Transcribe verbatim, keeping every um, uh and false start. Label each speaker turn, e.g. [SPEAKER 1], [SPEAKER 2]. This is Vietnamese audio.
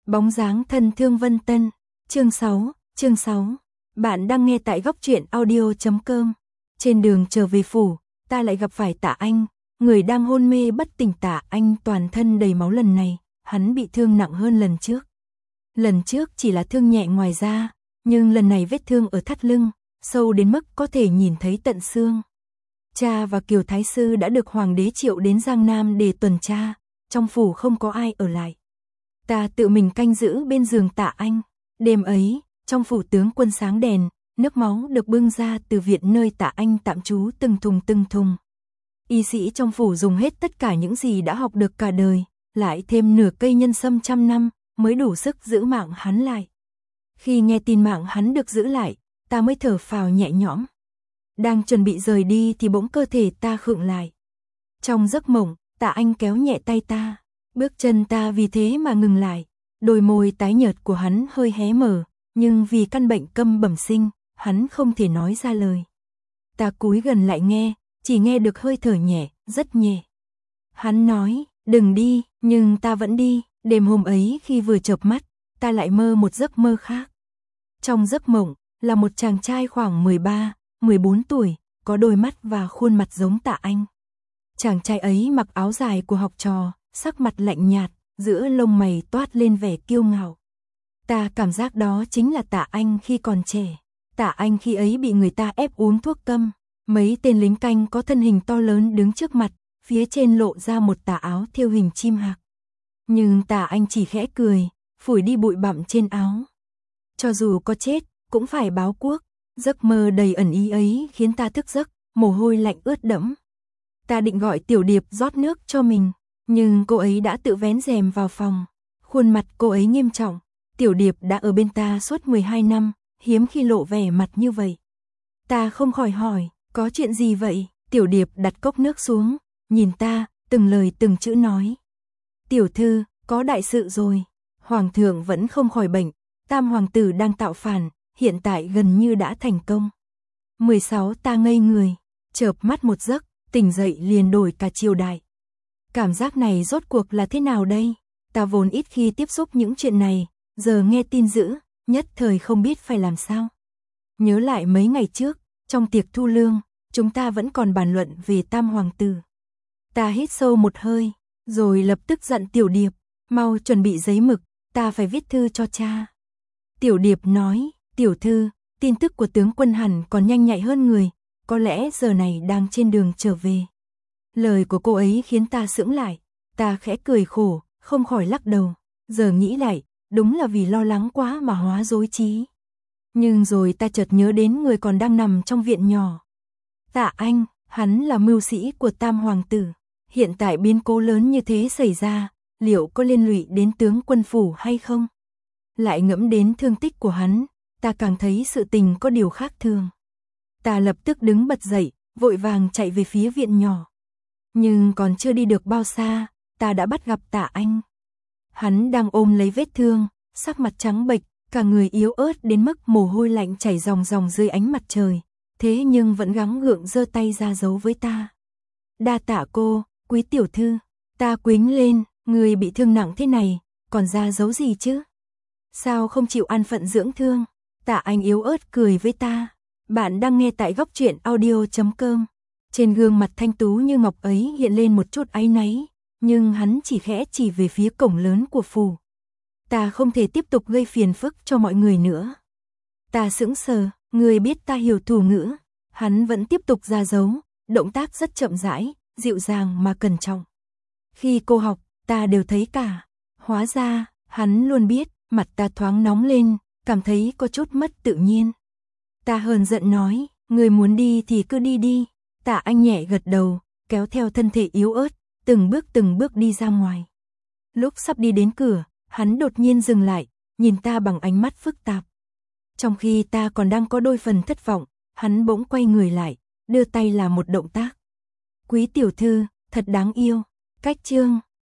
[SPEAKER 1] Bóng dáng thân thương Vân Tân. Chương sáu, chương sáu. Bạn đang nghe tại góc truyện audio chấm com. Trên đường trở về phủ, ta lại gặp phải Tạ Anh, người đang hôn mê bất tỉnh. Tạ Anh toàn thân đầy máu, lần này, hắn bị thương nặng hơn lần trước. Lần trước chỉ là thương nhẹ ngoài da, nhưng lần này vết thương ở thắt lưng, sâu đến mức có thể nhìn thấy tận xương. Cha và Kiều Thái Sư đã được Hoàng đế triệu đến Giang Nam để tuần tra, trong phủ không có ai ở lại. Ta tự mình canh giữ bên giường Tạ Anh. Đêm ấy, trong phủ tướng quân sáng đèn, nước máu được bưng ra từ viện nơi Tạ Anh tạm trú từng thùng từng thùng. Y sĩ trong phủ dùng hết tất cả những gì đã học được cả đời, lại thêm nửa cây nhân sâm trăm năm, mới đủ sức giữ mạng hắn lại. Khi nghe tin mạng hắn được giữ lại, ta mới thở phào nhẹ nhõm. Đang chuẩn bị rời đi thì bỗng cơ thể ta khựng lại. Trong giấc mộng, Tạ Anh kéo nhẹ tay ta, bước chân ta vì thế mà ngừng lại. Đôi môi tái nhợt của hắn hơi hé mở, nhưng vì căn bệnh câm bẩm sinh, hắn không thể nói ra lời. Ta cúi gần lại nghe, chỉ nghe được hơi thở nhẹ, rất nhẹ. Hắn nói, đừng đi, nhưng ta vẫn đi. Đêm hôm ấy khi vừa chợp mắt, ta lại mơ một giấc mơ khác. Trong giấc mộng, là một chàng trai khoảng mười ba, mười bốn tuổi, có đôi mắt và khuôn mặt giống Tạ Anh. Chàng trai ấy mặc áo dài của học trò, sắc mặt lạnh nhạt, giữa lông mày toát lên vẻ kiêu ngạo. Ta cảm giác đó chính là Tạ Anh khi còn trẻ. Tạ Anh khi ấy bị người ta ép uống thuốc câm. Mấy tên lính canh có thân hình to lớn đứng trước mặt, phía trên lộ ra một tà áo thêu hình chim hạc. Nhưng Tạ Anh chỉ khẽ cười, phủi đi bụi bặm trên áo. Cho dù có chết, cũng phải báo quốc. Giấc mơ đầy ẩn ý ấy khiến ta thức giấc, mồ hôi lạnh ướt đẫm. Ta định gọi Tiểu Điệp rót nước cho mình, nhưng cô ấy đã tự vén rèm vào phòng. Khuôn mặt cô ấy nghiêm trọng. Tiểu Điệp đã ở bên ta suốt mười hai năm, hiếm khi lộ vẻ mặt như vậy. Ta không khỏi hỏi, có chuyện gì vậy? Tiểu Điệp đặt cốc nước xuống, nhìn ta, từng lời từng chữ nói. Tiểu thư, có đại sự rồi. Hoàng thượng vẫn không khỏi bệnh, tam hoàng tử đang tạo phản, hiện tại gần như đã thành công. mười sáu ta ngây người, chợp mắt một giấc, tỉnh dậy liền đổi cả triều đại. Cảm giác này rốt cuộc là thế nào đây? Ta vốn ít khi tiếp xúc những chuyện này, giờ nghe tin dữ, nhất thời không biết phải làm sao. Nhớ lại mấy ngày trước, trong tiệc thu lương, chúng ta vẫn còn bàn luận về tam hoàng tử. Ta hít sâu một hơi, rồi lập tức dặn Tiểu Điệp, mau chuẩn bị giấy mực, ta phải viết thư cho cha. Tiểu Điệp nói, tiểu thư, tin tức của tướng quân hẳn còn nhanh nhạy hơn người, có lẽ giờ này đang trên đường trở về. Lời của cô ấy khiến ta sững lại, ta khẽ cười khổ, không khỏi lắc đầu. Giờ nghĩ lại, đúng là vì lo lắng quá mà hóa rối trí. Nhưng rồi ta chợt nhớ đến người còn đang nằm trong viện nhỏ. Tạ Anh, hắn là mưu sĩ của tam hoàng tử. Hiện tại biến cố lớn như thế xảy ra, liệu có liên lụy đến tướng quân phủ hay không? Lại ngẫm đến thương tích của hắn, ta càng thấy sự tình có điều khác thường. Ta lập tức đứng bật dậy, vội vàng chạy về phía viện nhỏ. Nhưng còn chưa đi được bao xa, ta đã bắt gặp Tạ Anh. Hắn đang ôm lấy vết thương, sắc mặt trắng bệch, cả người yếu ớt đến mức mồ hôi lạnh chảy ròng ròng dưới ánh mặt trời, thế nhưng vẫn gắng gượng giơ tay ra dấu với ta. Đa tạ cô, quý tiểu thư. Ta quýnh lên, người bị thương nặng thế này, còn ra dấu gì chứ? Sao không chịu an phận dưỡng thương? Tạ Anh yếu ớt cười với ta. Bạn đang nghe tại góc truyện audio chấm com. Trên gương mặt thanh tú như ngọc ấy hiện lên một chút áy náy, nhưng hắn chỉ khẽ chỉ về phía cổng lớn của phủ. Ta không thể tiếp tục gây phiền phức cho mọi người nữa. Ta sững sờ, người biết ta hiểu thủ ngữ. Hắn vẫn tiếp tục ra dấu, động tác rất chậm rãi, dịu dàng mà cẩn trọng. Khi cô học, ta đều thấy cả. Hóa ra, hắn luôn biết. Mặt ta thoáng nóng lên, cảm thấy có chút mất tự nhiên. Ta hờn giận nói, người muốn đi thì cứ đi đi. Tạ Anh nhẹ gật đầu, kéo theo thân thể yếu ớt, từng bước từng bước đi ra ngoài. Lúc sắp đi đến cửa, hắn đột nhiên dừng lại, nhìn ta bằng ánh mắt phức tạp. Trong khi ta còn đang có đôi phần thất vọng, hắn bỗng quay người lại, đưa tay làm một động tác. Quý tiểu thư, thật đáng yêu. Cách chương